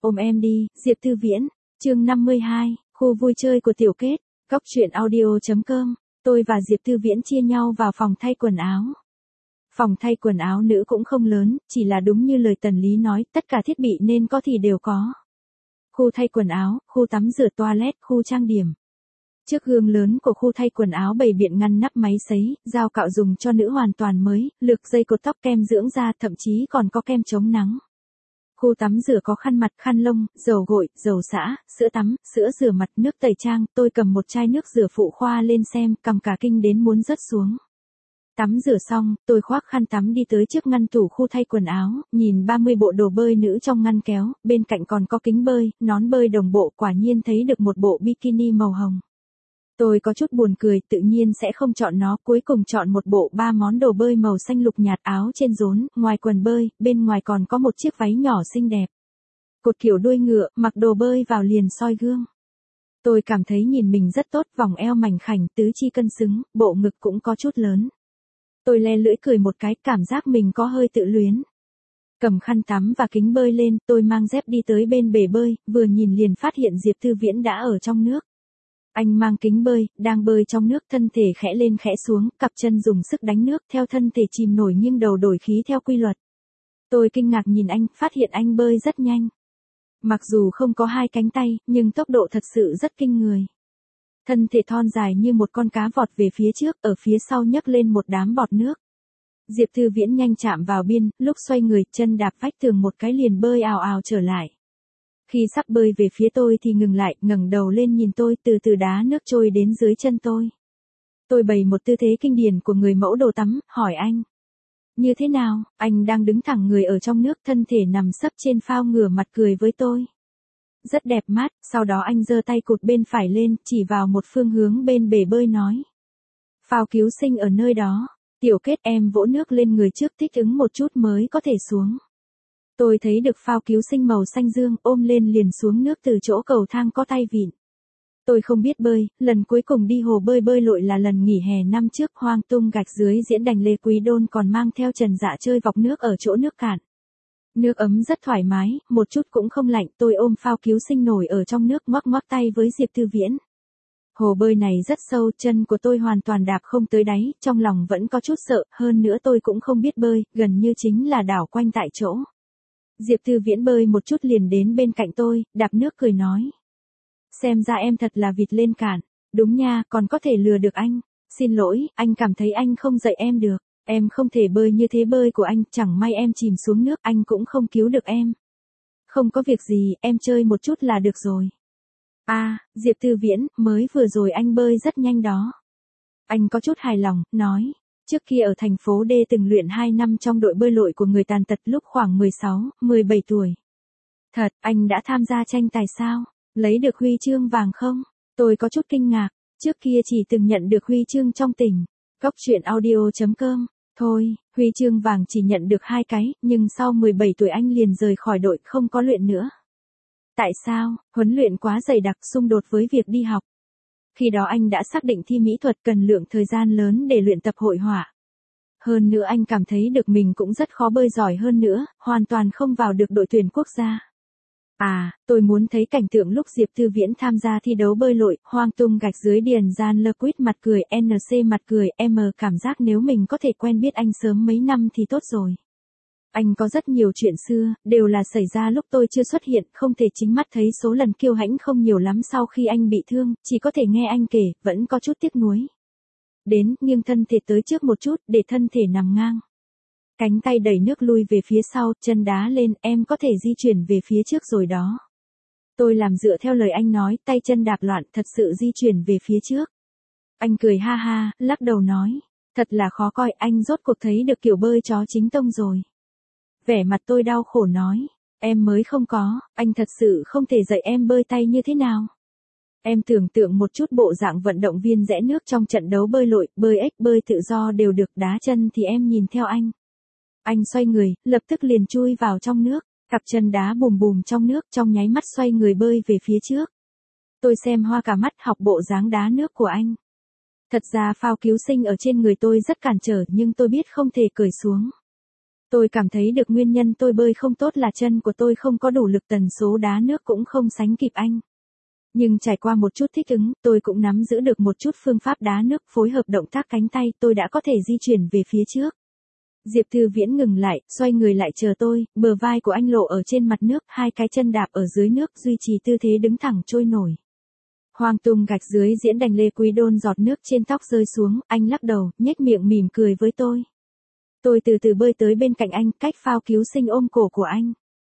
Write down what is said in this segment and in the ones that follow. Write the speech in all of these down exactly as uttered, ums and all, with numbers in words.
Ôm em đi, Diệp Tư Viễn, chương năm mươi hai, khu vui chơi của Tiểu Kết, góc truyện audio.com, tôi và Diệp Tư Viễn chia nhau vào phòng thay quần áo. Phòng thay quần áo nữ cũng không lớn, chỉ là đúng như lời Tần Lý nói, tất cả thiết bị nên có thì đều có. Khu thay quần áo, khu tắm rửa toilet, khu trang điểm. Chiếc gương lớn của khu thay quần áo bày biện ngăn nắp máy sấy, dao cạo dùng cho nữ hoàn toàn mới, lược dây cột tóc, kem dưỡng da, thậm chí còn có kem chống nắng. Khu tắm rửa có khăn mặt, khăn lông, dầu gội, dầu xả, sữa tắm, sữa rửa mặt, nước tẩy trang. Tôi cầm một chai nước rửa phụ khoa lên xem, cầm cả kinh đến muốn rớt xuống. Tắm rửa xong, tôi khoác khăn tắm đi tới trước ngăn tủ khu thay quần áo, nhìn ba mươi bộ đồ bơi nữ trong ngăn kéo, bên cạnh còn có kính bơi, nón bơi đồng bộ, quả nhiên thấy được một bộ bikini màu hồng. Tôi có chút buồn cười, tự nhiên sẽ không chọn nó, cuối cùng chọn một bộ ba món đồ bơi màu xanh lục nhạt, áo trên rốn, ngoài quần bơi, bên ngoài còn có một chiếc váy nhỏ xinh đẹp. Cột kiểu đuôi ngựa, mặc đồ bơi vào liền soi gương. Tôi cảm thấy nhìn mình rất tốt, vòng eo mảnh khảnh, tứ chi cân xứng, bộ ngực cũng có chút lớn. Tôi le lưỡi cười một cái, cảm giác mình có hơi tự luyến. Cầm khăn tắm và kính bơi lên, tôi mang dép đi tới bên bể bơi, vừa nhìn liền phát hiện Diệp Tư Viễn đã ở trong nước. Anh mang kính bơi, đang bơi trong nước, thân thể khẽ lên khẽ xuống, cặp chân dùng sức đánh nước, theo thân thể chìm nổi nghiêng đầu đổi khí theo quy luật. Tôi kinh ngạc nhìn anh, phát hiện anh bơi rất nhanh. Mặc dù không có hai cánh tay, nhưng tốc độ thật sự rất kinh người. Thân thể thon dài như một con cá vọt về phía trước, ở phía sau nhấc lên một đám bọt nước. Diệp Tư Viễn nhanh chạm vào biên, lúc xoay người, chân đạp vách tường một cái liền bơi ào ào trở lại. Khi sắp bơi về phía tôi thì ngừng lại, ngẩng đầu lên nhìn tôi, từ từ đá nước trôi đến dưới chân tôi. Tôi bày một tư thế kinh điển của người mẫu đồ tắm, hỏi anh. Như thế nào? Anh đang đứng thẳng người ở trong nước, thân thể nằm sấp trên phao, ngửa mặt cười với tôi. Rất đẹp mắt, sau đó anh giơ tay cụt bên phải lên, chỉ vào một phương hướng bên bể bơi nói. Phao cứu sinh ở nơi đó. Tiểu Kết, em vỗ nước lên người trước, thích ứng một chút mới có thể xuống. Tôi thấy được phao cứu sinh màu xanh dương, ôm lên liền xuống nước từ chỗ cầu thang có tay vịn. Tôi không biết bơi, lần cuối cùng đi hồ bơi bơi lội là lần nghỉ hè năm trước, hoang tung gạch dưới diễn đành Lê Quý Đôn còn mang theo Trần Dạ chơi vọc nước ở chỗ nước cạn. Nước ấm rất thoải mái, một chút cũng không lạnh, tôi ôm phao cứu sinh nổi ở trong nước, ngoắc ngoắc tay với Diệp Tư Viễn. Hồ bơi này rất sâu, chân của tôi hoàn toàn đạp không tới đáy, trong lòng vẫn có chút sợ, hơn nữa tôi cũng không biết bơi, gần như chính là đảo quanh tại chỗ. Diệp Tư Viễn bơi một chút liền đến bên cạnh tôi, đạp nước cười nói. Xem ra em thật là vịt lên cạn, đúng nha, còn có thể lừa được anh. Xin lỗi, anh cảm thấy anh không dạy em được, em không thể bơi như thế bơi của anh, chẳng may em chìm xuống nước, anh cũng không cứu được em. Không có việc gì, em chơi một chút là được rồi. À, Diệp Tư Viễn, mới vừa rồi anh bơi rất nhanh đó. Anh có chút hài lòng, nói. Trước kia ở thành phố D từng luyện hai năm trong đội bơi lội của người tàn tật lúc khoảng mười sáu, mười bảy tuổi. Thật, anh đã tham gia tranh tài sao? Lấy được huy chương vàng không? Tôi có chút kinh ngạc, trước kia chỉ từng nhận được huy chương trong tỉnh. Góc truyện audio.com. Thôi, huy chương vàng chỉ nhận được hai cái, nhưng sau mười bảy tuổi anh liền rời khỏi đội, không có luyện nữa. Tại sao? Huấn luyện quá dày đặc, xung đột với việc đi học. Khi đó anh đã xác định thi mỹ thuật cần lượng thời gian lớn để luyện tập hội họa. Hơn nữa anh cảm thấy được mình cũng rất khó bơi giỏi hơn nữa, hoàn toàn không vào được đội tuyển quốc gia. À, tôi muốn thấy cảnh tượng lúc Diệp Tư Viễn tham gia thi đấu bơi lội, hoang tung gạch dưới điền gian, lơ quýt mặt cười, en xê mặt cười, em cảm giác nếu mình có thể quen biết anh sớm mấy năm thì tốt rồi. Anh có rất nhiều chuyện xưa, đều là xảy ra lúc tôi chưa xuất hiện, không thể chính mắt thấy, số lần kiêu hãnh không nhiều lắm, sau khi anh bị thương, chỉ có thể nghe anh kể, vẫn có chút tiếc nuối. Đến, nghiêng thân thể tới trước một chút, để thân thể nằm ngang. Cánh tay đẩy nước lui về phía sau, chân đá lên, em có thể di chuyển về phía trước rồi đó. Tôi làm dựa theo lời anh nói, tay chân đạp loạn, thật sự di chuyển về phía trước. Anh cười ha ha, lắc đầu nói, thật là khó coi, anh rốt cuộc thấy được kiểu bơi chó chính tông rồi. Vẻ mặt tôi đau khổ nói, em mới không có, anh thật sự không thể dạy em bơi tay như thế nào. Em tưởng tượng một chút bộ dạng vận động viên rẽ nước trong trận đấu bơi lội, bơi ếch, bơi tự do đều được, đá chân thì em nhìn theo anh. Anh xoay người, lập tức liền chui vào trong nước, cặp chân đá bùm bùm trong nước, trong nháy mắt xoay người bơi về phía trước. Tôi xem hoa cả mắt, học bộ dáng đá nước của anh. Thật ra phao cứu sinh ở trên người tôi rất cản trở, nhưng tôi biết không thể cởi xuống. Tôi cảm thấy được nguyên nhân tôi bơi không tốt là chân của tôi không có đủ lực, tần số đá nước cũng không sánh kịp anh. Nhưng trải qua một chút thích ứng, tôi cũng nắm giữ được một chút phương pháp đá nước, phối hợp động tác cánh tay, tôi đã có thể di chuyển về phía trước. Diệp Thư Viễn ngừng lại, xoay người lại chờ tôi, bờ vai của anh lộ ở trên mặt nước, hai cái chân đạp ở dưới nước, duy trì tư thế đứng thẳng trôi nổi. Hoang tung gạch dưới diễn đành Lê Quý Đôn giọt nước trên tóc rơi xuống, anh lắc đầu, nhếch miệng mỉm cười với tôi. Tôi từ từ bơi tới bên cạnh anh, cách phao cứu sinh ôm cổ của anh.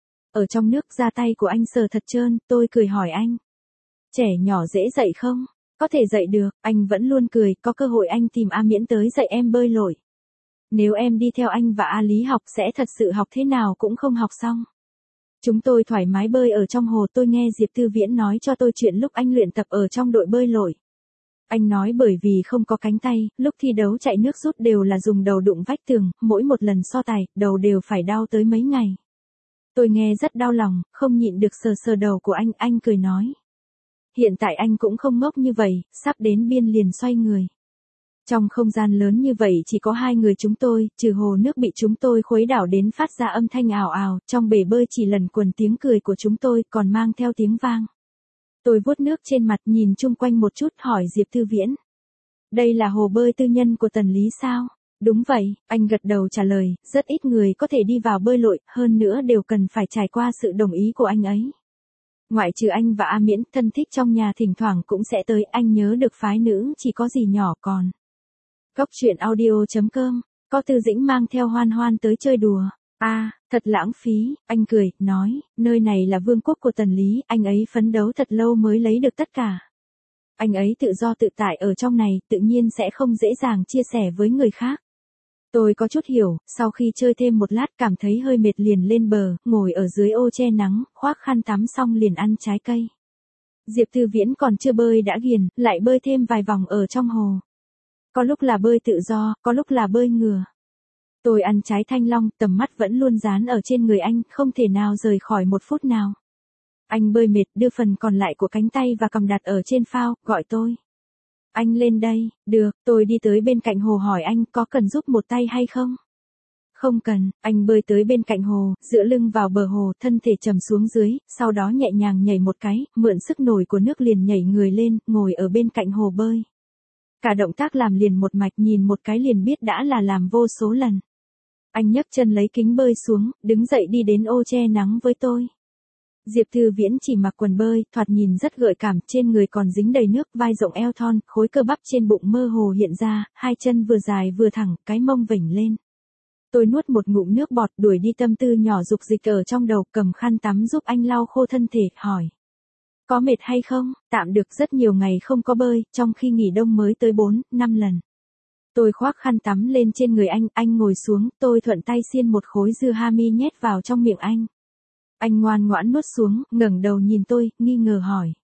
Ở trong nước da tay của anh sờ thật trơn, tôi cười hỏi anh. Trẻ nhỏ dễ dạy không? Có thể dạy được, anh vẫn luôn cười, có cơ hội anh tìm A Miễn tới dạy em bơi lội. Nếu em đi theo anh và A Lý học sẽ thật sự học thế nào cũng không học xong. Chúng tôi thoải mái bơi ở trong hồ, tôi nghe Diệp Thư Viễn nói cho tôi chuyện lúc anh luyện tập ở trong đội bơi lội. Anh nói bởi vì không có cánh tay, lúc thi đấu chạy nước rút đều là dùng đầu đụng vách tường, mỗi một lần so tài, đầu đều phải đau tới mấy ngày. Tôi nghe rất đau lòng, không nhịn được sờ sờ đầu của anh, anh cười nói. Hiện tại anh cũng không ngốc như vậy, sắp đến biên liền xoay người. Trong không gian lớn như vậy chỉ có hai người chúng tôi, trừ hồ nước bị chúng tôi khuấy đảo đến phát ra âm thanh ào ào, trong bể bơi chỉ lần quần tiếng cười của chúng tôi còn mang theo tiếng vang. Tôi vuốt nước trên mặt nhìn chung quanh một chút hỏi Diệp Thư Viễn. Đây là hồ bơi tư nhân của Tần Lý sao? Đúng vậy, anh gật đầu trả lời, rất ít người có thể đi vào bơi lội, hơn nữa đều cần phải trải qua sự đồng ý của anh ấy. Ngoại trừ anh và A Miễn, thân thích trong nhà thỉnh thoảng cũng sẽ tới, anh nhớ được phái nữ chỉ có gì nhỏ còn. Góc truyện audio chấm com, có Tư Dĩnh mang theo Hoan Hoan tới chơi đùa. A, à, thật lãng phí, anh cười, nói, nơi này là vương quốc của Tần Lý, anh ấy phấn đấu thật lâu mới lấy được tất cả. Anh ấy tự do tự tại ở trong này, tự nhiên sẽ không dễ dàng chia sẻ với người khác. Tôi có chút hiểu, sau khi chơi thêm một lát cảm thấy hơi mệt liền lên bờ, ngồi ở dưới ô che nắng, khoác khăn tắm xong liền ăn trái cây. Diệp Thư Viễn còn chưa bơi đã ghiền, lại bơi thêm vài vòng ở trong hồ. Có lúc là bơi tự do, có lúc là bơi ngửa. Tôi ăn trái thanh long, tầm mắt vẫn luôn dán ở trên người anh, không thể nào rời khỏi một phút nào. Anh bơi mệt, đưa phần còn lại của cánh tay và cầm đặt ở trên phao, gọi tôi. Anh lên đây, được, tôi đi tới bên cạnh hồ hỏi anh có cần giúp một tay hay không? Không cần, anh bơi tới bên cạnh hồ, dựa lưng vào bờ hồ, thân thể trầm xuống dưới, sau đó nhẹ nhàng nhảy một cái, mượn sức nổi của nước liền nhảy người lên, ngồi ở bên cạnh hồ bơi. Cả động tác làm liền một mạch, nhìn một cái liền biết đã là làm vô số lần. Anh nhấc chân lấy kính bơi xuống, đứng dậy đi đến ô che nắng với tôi. Diệp Thư Viễn chỉ mặc quần bơi, thoạt nhìn rất gợi cảm, trên người còn dính đầy nước, vai rộng eo thon, khối cơ bắp trên bụng mơ hồ hiện ra, hai chân vừa dài vừa thẳng, cái mông vểnh lên. Tôi nuốt một ngụm nước bọt, đuổi đi tâm tư nhỏ dục dịch ở trong đầu, cầm khăn tắm giúp anh lau khô thân thể, hỏi. Có mệt hay không? Tạm được, rất nhiều ngày không có bơi, trong khi nghỉ đông mới tới bốn, năm lần. Tôi khoác khăn tắm lên trên người anh, anh ngồi xuống, tôi thuận tay xiên một khối dưa hami nhét vào trong miệng anh. Anh ngoan ngoãn nuốt xuống, ngẩng đầu nhìn tôi, nghi ngờ hỏi.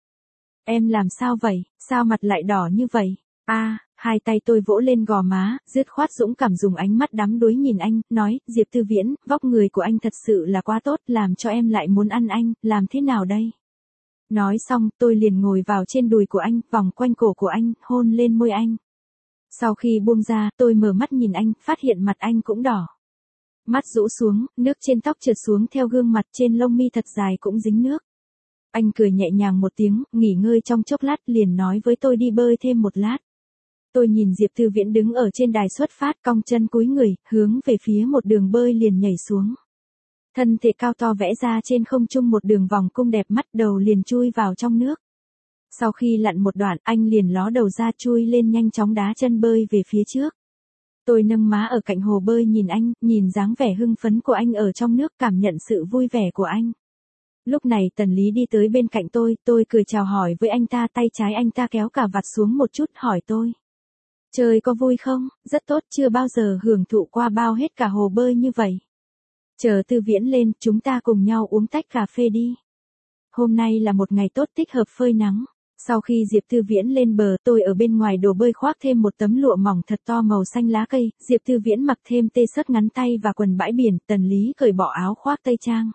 Em làm sao vậy, sao mặt lại đỏ như vậy? A, à, hai tay tôi vỗ lên gò má, dứt khoát dũng cảm dùng ánh mắt đắm đuối nhìn anh, nói, Diệp Thư Viễn, vóc người của anh thật sự là quá tốt, làm cho em lại muốn ăn anh, làm thế nào đây? Nói xong, tôi liền ngồi vào trên đùi của anh, vòng quanh cổ của anh, hôn lên môi anh. Sau khi buông ra, tôi mở mắt nhìn anh, phát hiện mặt anh cũng đỏ. Mắt rũ xuống, nước trên tóc trượt xuống theo gương mặt, trên lông mi thật dài cũng dính nước. Anh cười nhẹ nhàng một tiếng, nghỉ ngơi trong chốc lát liền nói với tôi đi bơi thêm một lát. Tôi nhìn Diệp Thư Viễn đứng ở trên đài xuất phát, cong chân cúi người, hướng về phía một đường bơi liền nhảy xuống. Thân thể cao to vẽ ra trên không trung một đường vòng cung đẹp mắt, đầu liền chui vào trong nước. Sau khi lặn một đoạn, anh liền ló đầu ra chui lên, nhanh chóng đá chân bơi về phía trước. Tôi nâng má ở cạnh hồ bơi nhìn anh, nhìn dáng vẻ hưng phấn của anh ở trong nước, cảm nhận sự vui vẻ của anh. Lúc này Tần Lý đi tới bên cạnh tôi, tôi cười chào hỏi với anh ta, tay trái anh ta kéo cà vạt xuống một chút hỏi tôi. Chơi có vui không? Rất tốt, chưa bao giờ hưởng thụ qua bao hết cả hồ bơi như vậy. Chờ Tư Viễn lên, chúng ta cùng nhau uống tách cà phê đi. Hôm nay là một ngày tốt thích hợp phơi nắng. Sau khi Diệp Thư Viễn lên bờ, tôi ở bên ngoài đồ bơi khoác thêm một tấm lụa mỏng thật to màu xanh lá cây, Diệp Thư Viễn mặc thêm tê-shirts ngắn tay và quần bãi biển, Tần Lý cởi bỏ áo khoác tây trang.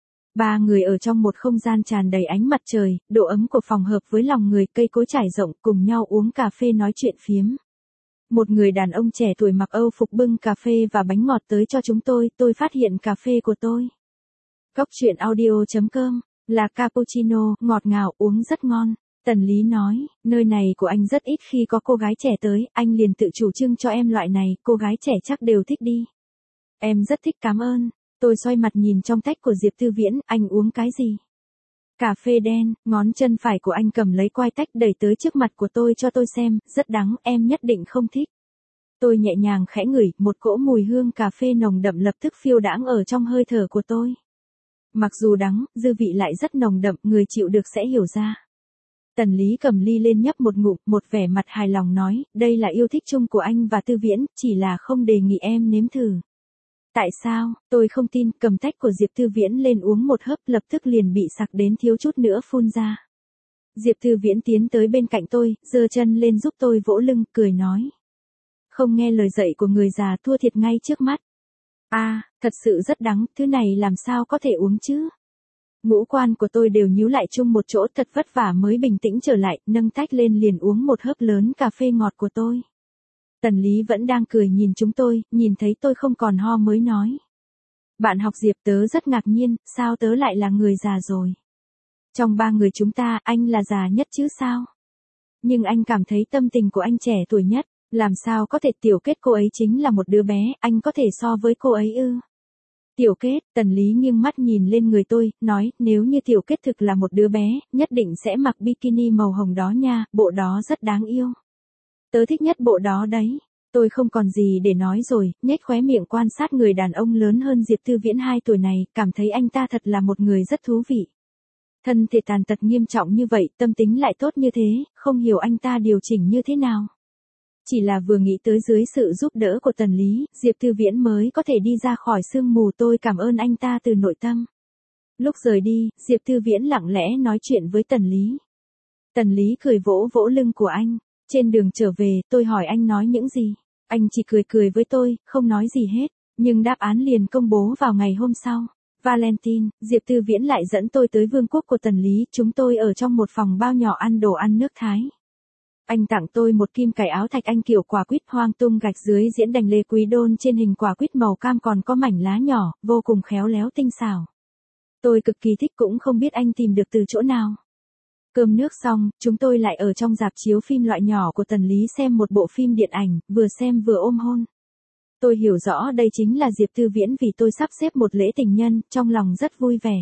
Ba người ở trong một không gian tràn đầy ánh mặt trời, độ ấm của phòng hợp với lòng người, cây cối trải rộng, cùng nhau uống cà phê nói chuyện phiếm. Một người đàn ông trẻ tuổi mặc Âu phục bưng cà phê và bánh ngọt tới cho chúng tôi, tôi phát hiện cà phê của tôi. Cóc truyện audio chấm com là cappuccino, ngọt ngào, uống rất ngon. Tần Lý nói, nơi này của anh rất ít khi có cô gái trẻ tới, anh liền tự chủ trưng cho em loại này, cô gái trẻ chắc đều thích đi. Em rất thích, cảm ơn. Tôi xoay mặt nhìn trong tách của Diệp Tư Viễn, anh uống cái gì? Cà phê đen, ngón chân phải của anh cầm lấy quai tách đẩy tới trước mặt của tôi cho tôi xem, rất đắng, em nhất định không thích. Tôi nhẹ nhàng khẽ ngửi, một cỗ mùi hương cà phê nồng đậm lập tức phiêu đãng ở trong hơi thở của tôi. Mặc dù đắng, dư vị lại rất nồng đậm, người chịu được sẽ hiểu ra. Tần Lý cầm ly lên nhấp một ngụm, một vẻ mặt hài lòng nói, đây là yêu thích chung của anh và Tư Viễn, chỉ là không đề nghị em nếm thử. Tại sao, tôi không tin, cầm tách của Diệp Tư Viễn lên uống một hớp lập tức liền bị sặc đến thiếu chút nữa phun ra. Diệp Tư Viễn tiến tới bên cạnh tôi, giơ chân lên giúp tôi vỗ lưng, cười nói. Không nghe lời dạy của người già thua thiệt ngay trước mắt. À, thật sự rất đắng, thứ này làm sao có thể uống chứ? Ngũ quan của tôi đều nhíu lại chung một chỗ, thật vất vả mới bình tĩnh trở lại, nâng tách lên liền uống một hớp lớn cà phê ngọt của tôi. Tần Lý vẫn đang cười nhìn chúng tôi, nhìn thấy tôi không còn ho mới nói. Bạn học Diệp, tớ rất ngạc nhiên, sao tớ lại là người già rồi? Trong ba người chúng ta, anh là già nhất chứ sao? Nhưng anh cảm thấy tâm tình của anh trẻ tuổi nhất, làm sao có thể? Tiểu Kết cô ấy chính là một đứa bé, anh có thể so với cô ấy ư? Tiểu Kết, Tần Lý nghiêng mắt nhìn lên người tôi, nói, nếu như Tiểu Kết thực là một đứa bé, nhất định sẽ mặc bikini màu hồng đó nha, bộ đó rất đáng yêu. Tớ thích nhất bộ đó đấy. Tôi không còn gì để nói rồi, nhếch khóe miệng quan sát người đàn ông lớn hơn Diệp Tư Viễn hai tuổi này, cảm thấy anh ta thật là một người rất thú vị. Thân thể tàn tật nghiêm trọng như vậy, tâm tính lại tốt như thế, không hiểu anh ta điều chỉnh như thế nào. Chỉ là vừa nghĩ tới dưới sự giúp đỡ của Tần Lý, Diệp Tư Viễn mới có thể đi ra khỏi sương mù, tôi cảm ơn anh ta từ nội tâm. Lúc rời đi, Diệp Tư Viễn lặng lẽ nói chuyện với Tần Lý. Tần Lý cười vỗ vỗ lưng của anh. Trên đường trở về, tôi hỏi anh nói những gì. Anh chỉ cười cười với tôi, không nói gì hết. Nhưng đáp án liền công bố vào ngày hôm sau. Valentine, Diệp Tư Viễn lại dẫn tôi tới vương quốc của Tần Lý. Chúng tôi ở trong một phòng bao nhỏ ăn đồ ăn nước Thái. Anh tặng tôi một kim cài áo thạch anh kiểu quả quýt hoang tung gạch dưới diễn đành lê quý đôn, trên hình quả quýt màu cam còn có mảnh lá nhỏ, vô cùng khéo léo tinh xảo. Tôi cực kỳ thích, cũng không biết anh tìm được từ chỗ nào. Cơm nước xong, chúng tôi lại ở trong rạp chiếu phim loại nhỏ của Tần Lý xem một bộ phim điện ảnh, vừa xem vừa ôm hôn. Tôi hiểu rõ đây chính là Diệp Tư Viễn vì tôi sắp xếp một lễ tình nhân, trong lòng rất vui vẻ.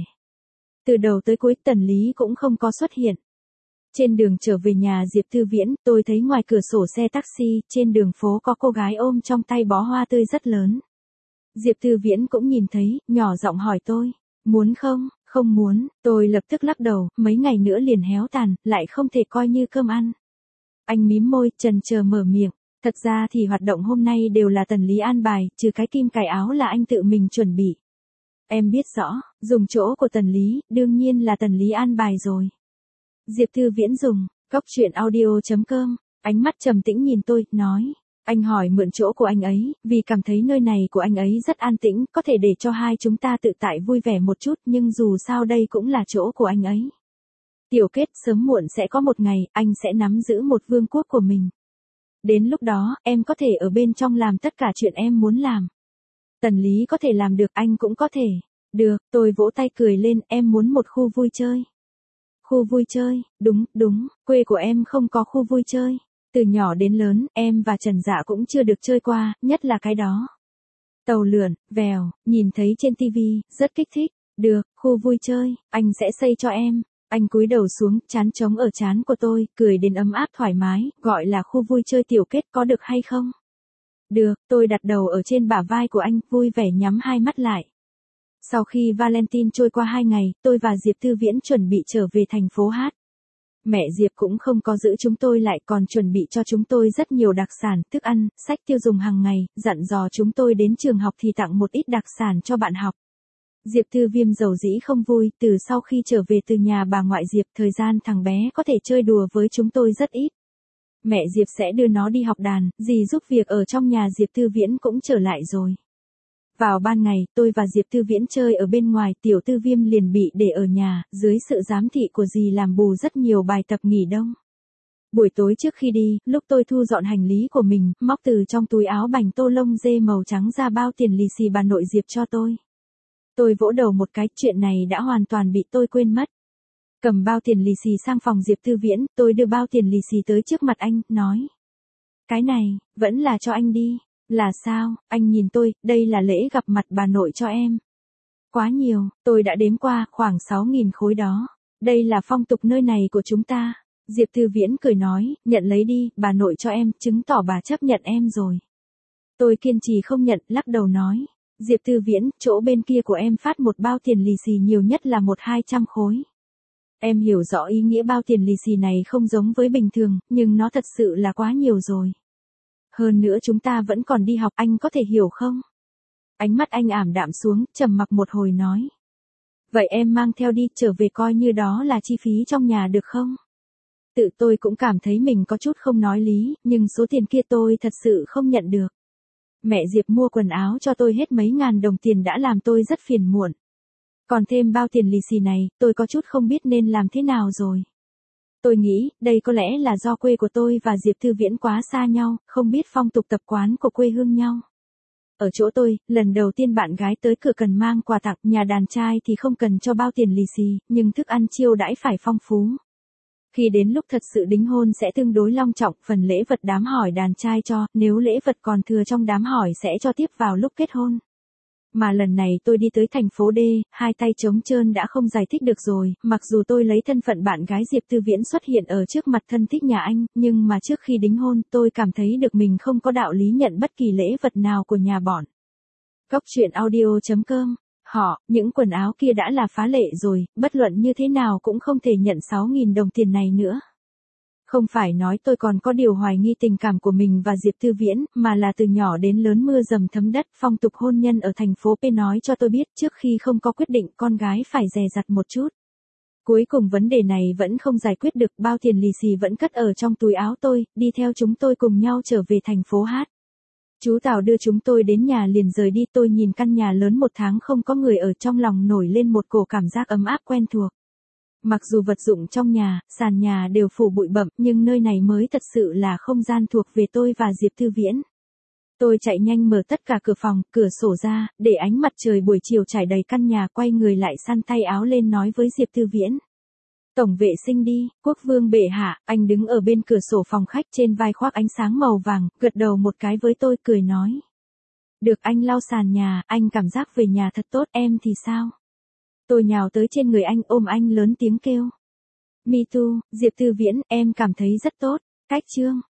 Từ đầu tới cuối Tần Lý cũng không có xuất hiện. Trên đường trở về nhà Diệp Tư Viễn, tôi thấy ngoài cửa sổ xe taxi, trên đường phố có cô gái ôm trong tay bó hoa tươi rất lớn. Diệp Tư Viễn cũng nhìn thấy, nhỏ giọng hỏi tôi, muốn không? Không muốn, tôi lập tức lắc đầu, mấy ngày nữa liền héo tàn, lại không thể coi như cơm ăn. Anh mím môi, chần chờ mở miệng, thật ra thì hoạt động hôm nay đều là Tần Lý an bài, trừ cái kim cài áo là anh tự mình chuẩn bị. Em biết rõ, dùng chỗ của Tần Lý, đương nhiên là Tần Lý an bài rồi. Diệp Tư Viễn dùng, cóc truyện audio chấm com, ánh mắt trầm tĩnh nhìn tôi, nói. Anh hỏi mượn chỗ của anh ấy, vì cảm thấy nơi này của anh ấy rất an tĩnh, có thể để cho hai chúng ta tự tại vui vẻ một chút, nhưng dù sao đây cũng là chỗ của anh ấy. Tiểu Kết, sớm muộn sẽ có một ngày, anh sẽ nắm giữ một vương quốc của mình. Đến lúc đó, em có thể ở bên trong làm tất cả chuyện em muốn làm. Tần Lý có thể làm được, anh cũng có thể. Được, tôi vỗ tay cười lên, em muốn một khu vui chơi. Khu vui chơi, đúng, đúng, quê của em không có khu vui chơi. Từ nhỏ đến lớn, em và Trần Dạ cũng chưa được chơi qua, nhất là cái đó. Tàu lượn, vèo, nhìn thấy trên tivi, rất kích thích. Được, khu vui chơi, anh sẽ xây cho em. Anh cúi đầu xuống, trán trống ở trán của tôi, cười đến ấm áp thoải mái, gọi là khu vui chơi Tiểu Kết có được hay không? Được, tôi đặt đầu ở trên bả vai của anh, vui vẻ nhắm hai mắt lại. Sau khi Valentine trôi qua hai ngày, tôi và Diệp Tư Viễn chuẩn bị trở về thành phố hát. Mẹ Diệp cũng không có giữ chúng tôi lại, còn chuẩn bị cho chúng tôi rất nhiều đặc sản, thức ăn, sách tiêu dùng hàng ngày, dặn dò chúng tôi đến trường học thì tặng một ít đặc sản cho bạn học. Diệp Tư Viêm dầu dĩ không vui, từ sau khi trở về từ nhà bà ngoại Diệp, thời gian thằng bé có thể chơi đùa với chúng tôi rất ít. Mẹ Diệp sẽ đưa nó đi học đàn, dì giúp việc ở trong nhà Diệp Tư Viễn cũng trở lại rồi. Vào ban ngày, tôi và Diệp Tư Viễn chơi ở bên ngoài, Tiểu Tư Viêm liền bị để ở nhà, dưới sự giám thị của dì làm bù rất nhiều bài tập nghỉ đông. Buổi tối trước khi đi, lúc tôi thu dọn hành lý của mình, móc từ trong túi áo bành tô lông dê màu trắng ra bao tiền lì xì bà nội Diệp cho tôi. Tôi vỗ đầu một cái, chuyện này đã hoàn toàn bị tôi quên mất. Cầm bao tiền lì xì sang phòng Diệp Tư Viễn, tôi đưa bao tiền lì xì tới trước mặt anh, nói. Cái này, vẫn là cho anh đi. Là sao? Anh nhìn tôi, đây là lễ gặp mặt bà nội cho em. Quá nhiều, tôi đã đếm qua, khoảng sáu nghìn khối đó. Đây là phong tục nơi này của chúng ta. Diệp Tư Viễn cười nói, nhận lấy đi, bà nội cho em, chứng tỏ bà chấp nhận em rồi. Tôi kiên trì không nhận, lắc đầu nói. Diệp Tư Viễn, chỗ bên kia của em phát một bao tiền lì xì nhiều nhất là một hai trăm khối. Em hiểu rõ ý nghĩa bao tiền lì xì này không giống với bình thường, nhưng nó thật sự là quá nhiều rồi. Hơn nữa chúng ta vẫn còn đi học, anh có thể hiểu không? Ánh mắt anh ảm đạm xuống, trầm mặc một hồi nói. Vậy em mang theo đi, trở về coi như đó là chi phí trong nhà được không? Tự tôi cũng cảm thấy mình có chút không nói lý, nhưng số tiền kia tôi thật sự không nhận được. Mẹ Diệp mua quần áo cho tôi hết mấy ngàn đồng tiền đã làm tôi rất phiền muộn. Còn thêm bao tiền lì xì này, tôi có chút không biết nên làm thế nào rồi. Tôi nghĩ, đây có lẽ là do quê của tôi và Diệp Thư Viễn quá xa nhau, không biết phong tục tập quán của quê hương nhau. Ở chỗ tôi, lần đầu tiên bạn gái tới cửa cần mang quà tặng, nhà đàn trai thì không cần cho bao tiền lì xì, nhưng thức ăn chiêu đãi phải phong phú. Khi đến lúc thật sự đính hôn sẽ tương đối long trọng, phần lễ vật đám hỏi đàn trai cho, nếu lễ vật còn thừa trong đám hỏi sẽ cho tiếp vào lúc kết hôn. Mà lần này tôi đi tới thành phố D, hai tay trống trơn đã không giải thích được rồi, mặc dù tôi lấy thân phận bạn gái Diệp Tư Viễn xuất hiện ở trước mặt thân thích nhà anh, nhưng mà trước khi đính hôn tôi cảm thấy được mình không có đạo lý nhận bất kỳ lễ vật nào của nhà bọn. Góc truyện audio chấm com. Họ, những quần áo kia đã là phá lệ rồi, bất luận như thế nào cũng không thể nhận sáu nghìn đồng tiền này nữa. Không phải nói tôi còn có điều hoài nghi tình cảm của mình và Diệp Thư Viễn, mà là từ nhỏ đến lớn mưa dầm thấm đất, phong tục hôn nhân ở thành phố P nói cho tôi biết trước khi không có quyết định con gái phải dè dặt một chút. Cuối cùng vấn đề này vẫn không giải quyết được, bao tiền lì xì vẫn cất ở trong túi áo tôi, đi theo chúng tôi cùng nhau trở về thành phố Hát. Chú Tào đưa chúng tôi đến nhà liền rời đi, tôi nhìn căn nhà lớn một tháng không có người ở, trong lòng nổi lên một cổ cảm giác ấm áp quen thuộc. Mặc dù vật dụng trong nhà, sàn nhà đều phủ bụi bặm, nhưng nơi này mới thật sự là không gian thuộc về tôi và Diệp Thư Viễn. Tôi chạy nhanh mở tất cả cửa phòng, cửa sổ ra, để ánh mặt trời buổi chiều trải đầy căn nhà, quay người lại săn tay áo lên nói với Diệp Thư Viễn. Tổng vệ sinh đi, quốc vương bệ hạ, anh đứng ở bên cửa sổ phòng khách trên vai khoác ánh sáng màu vàng, gật đầu một cái với tôi cười nói. Được, anh lau sàn nhà, anh cảm giác về nhà thật tốt, em thì sao? Tôi nhào tới trên người anh ôm anh lớn tiếng kêu. Me too, Diệp Thư Viễn, em cảm thấy rất tốt. Cách chương.